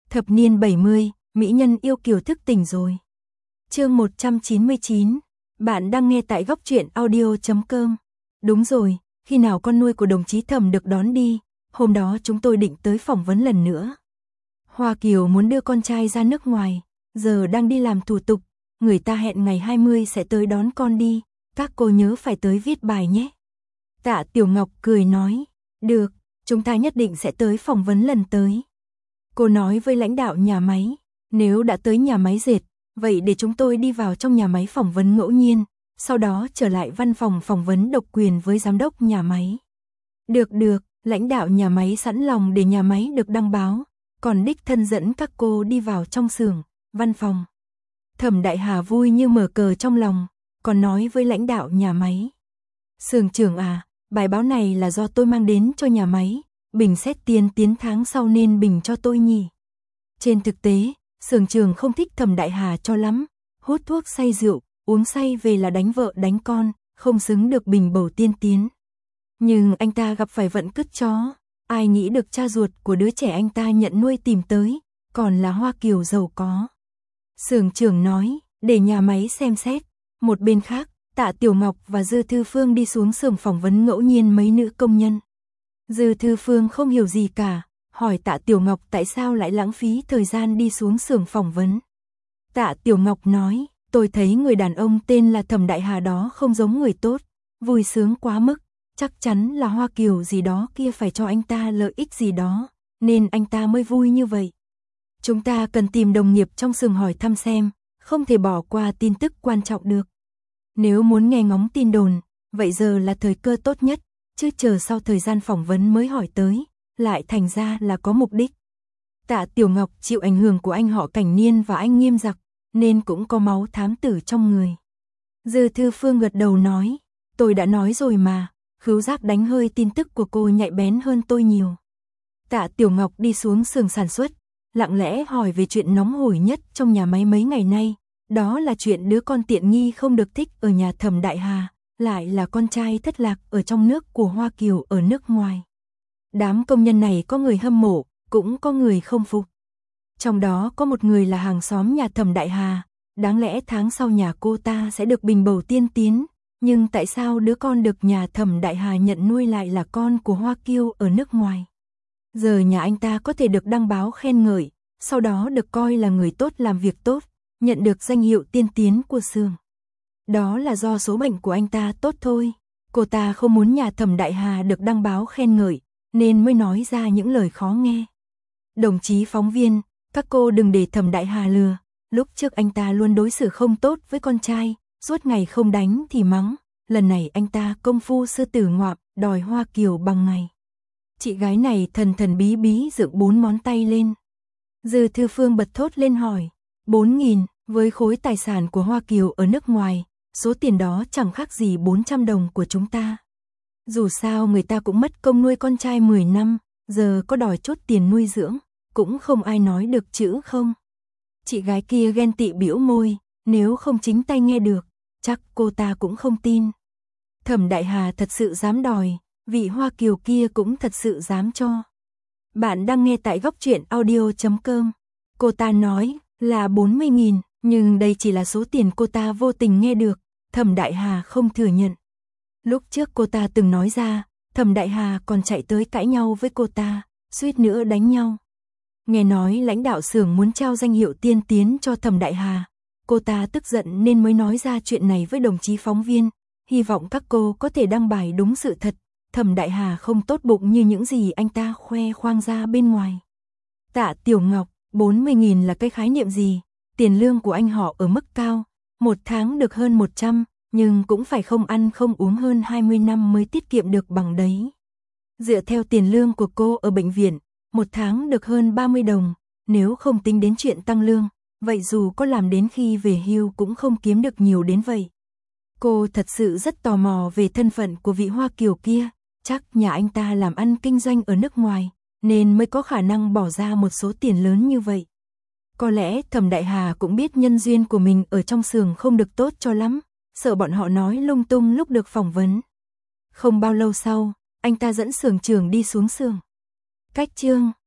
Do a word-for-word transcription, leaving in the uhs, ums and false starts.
Thập niên bảy mươi, mỹ nhân yêu kiều thức tỉnh rồi. Chương một trăm chín mươi chín, bạn đang nghe tại góc truyện audio chấm com. Đúng rồi, khi nào con nuôi của đồng chí Thẩm được đón đi, hôm đó chúng tôi định tới phỏng vấn lần nữa. Hoa Kiều muốn đưa con trai ra nước ngoài, giờ đang đi làm thủ tục, người ta hẹn ngày hai mươi sẽ tới đón con đi, các cô nhớ phải tới viết bài nhé. Tạ Tiểu Ngọc cười nói, được, chúng ta nhất định sẽ tới phỏng vấn lần tới. Cô nói với lãnh đạo nhà máy, nếu đã tới nhà máy dệt, vậy để chúng tôi đi vào trong nhà máy phỏng vấn ngẫu nhiên, sau đó trở lại văn phòng phỏng vấn độc quyền với giám đốc nhà máy. Được được, lãnh đạo nhà máy sẵn lòng để nhà máy được đăng báo, còn đích thân dẫn các cô đi vào trong xưởng, văn phòng. Thẩm Đại Hà vui như mở cờ trong lòng, còn nói với lãnh đạo nhà máy. Xưởng trưởng à, bài báo này là do tôi mang đến cho nhà máy, bình xét tiên tiến tháng sau nên bình cho tôi nhỉ. Trên thực tế, xưởng trưởng không thích Thẩm Đại Hà cho lắm, hút thuốc say rượu, uống say về là đánh vợ đánh con, không xứng được bình bầu tiên tiến. Nhưng anh ta gặp phải vận cứt chó, ai nghĩ được cha ruột của đứa trẻ anh ta nhận nuôi tìm tới, còn là Hoa Kiều giàu có. Xưởng trưởng nói, để nhà máy xem xét. Một bên khác, Tạ Tiểu Ngọc và Dư Thư Phương đi xuống xưởng phỏng vấn ngẫu nhiên mấy nữ công nhân. Dư Thư Phương không hiểu gì cả, hỏi Tạ Tiểu Ngọc tại sao lại lãng phí thời gian đi xuống xưởng phỏng vấn. Tạ Tiểu Ngọc nói, tôi thấy người đàn ông tên là Thẩm Đại Hà đó không giống người tốt, vui sướng quá mức, chắc chắn là Hoa Kiều gì đó kia phải cho anh ta lợi ích gì đó, nên anh ta mới vui như vậy. Chúng ta cần tìm đồng nghiệp trong xưởng hỏi thăm xem, không thể bỏ qua tin tức quan trọng được. Nếu muốn nghe ngóng tin đồn, vậy giờ là thời cơ tốt nhất, chứ chờ sau thời gian phỏng vấn mới hỏi tới, lại thành ra là có mục đích. Tạ Tiểu Ngọc chịu ảnh hưởng của anh họ Cảnh Niên và anh Nghiêm Giặc, nên cũng có máu thám tử trong người. Dư Thư Phương gật đầu nói, tôi đã nói rồi mà, khứu giác đánh hơi tin tức của cô nhạy bén hơn tôi nhiều. Tạ Tiểu Ngọc đi xuống xưởng sản xuất, lặng lẽ hỏi về chuyện nóng hổi nhất trong nhà máy mấy ngày nay, đó là chuyện đứa con tiện nghi không được thích ở nhà Thẩm Đại Hà, lại là con trai thất lạc ở trong nước của Hoa Kiều ở nước ngoài. Đám công nhân này có người hâm mộ, cũng có người không phục. Trong đó có một người là hàng xóm nhà Thẩm Đại Hà, đáng lẽ tháng sau nhà cô ta sẽ được bình bầu tiên tiến, nhưng tại sao đứa con được nhà Thẩm Đại Hà nhận nuôi lại là con của Hoa Kiều ở nước ngoài? Giờ nhà anh ta có thể được đăng báo khen ngợi, sau đó được coi là người tốt làm việc tốt, nhận được danh hiệu tiên tiến của xưởng. Đó là do số mệnh của anh ta tốt thôi. Cô ta không muốn nhà Thẩm Đại Hà được đăng báo khen ngợi, nên mới nói ra những lời khó nghe. Đồng chí phóng viên, các cô đừng để Thẩm Đại Hà lừa. Lúc trước anh ta luôn đối xử không tốt với con trai, suốt ngày không đánh thì mắng. Lần này anh ta công phu sư tử ngoạm, đòi Hoa Kiều bằng ngày. Chị gái này thần thần bí bí dựng bốn ngón tay lên. Dư Thư Phương bật thốt lên hỏi, bốn nghìn, với khối tài sản của Hoa Kiều ở nước ngoài, số tiền đó chẳng khác gì bốn trăm đồng của chúng ta. Dù sao người ta cũng mất công nuôi con trai mười năm, giờ có đòi chốt tiền nuôi dưỡng, cũng không ai nói được chữ không. Chị gái kia ghen tị bĩu môi, nếu không chính tay nghe được, chắc cô ta cũng không tin. Thẩm Đại Hà thật sự dám đòi, vị Hoa Kiều kia cũng thật sự dám cho. Bạn đang nghe tại góc truyện audio chấm com. Cô ta nói là bốn mươi nghìn, nhưng đây chỉ là số tiền cô ta vô tình nghe được, Thẩm Đại Hà không thừa nhận. Lúc trước cô ta từng nói ra, Thẩm Đại Hà còn chạy tới cãi nhau với cô ta, suýt nữa đánh nhau. Nghe nói lãnh đạo xưởng muốn trao danh hiệu tiên tiến cho Thẩm Đại Hà, cô ta tức giận nên mới nói ra chuyện này với đồng chí phóng viên, hy vọng các cô có thể đăng bài đúng sự thật. Thẩm Đại Hà không tốt bụng như những gì anh ta khoe khoang ra bên ngoài. Tạ Tiểu Ngọc, bốn mươi nghìn là cái khái niệm gì? Tiền lương của anh họ ở mức cao, một tháng được hơn một trăm, nhưng cũng phải không ăn không uống hơn hai mươi năm mới tiết kiệm được bằng đấy. Dựa theo tiền lương của cô ở bệnh viện, một tháng được hơn ba mươi đồng, nếu không tính đến chuyện tăng lương, vậy dù có làm đến khi về hưu cũng không kiếm được nhiều đến vậy. Cô thật sự rất tò mò về thân phận của vị Hoa Kiều kia. Chắc nhà anh ta làm ăn kinh doanh ở nước ngoài, nên mới có khả năng bỏ ra một số tiền lớn như vậy. Có lẽ Thẩm Đại Hà cũng biết nhân duyên của mình ở trong xưởng không được tốt cho lắm, sợ bọn họ nói lung tung lúc được phỏng vấn. Không bao lâu sau, anh ta dẫn xưởng trưởng đi xuống xưởng. Cách chương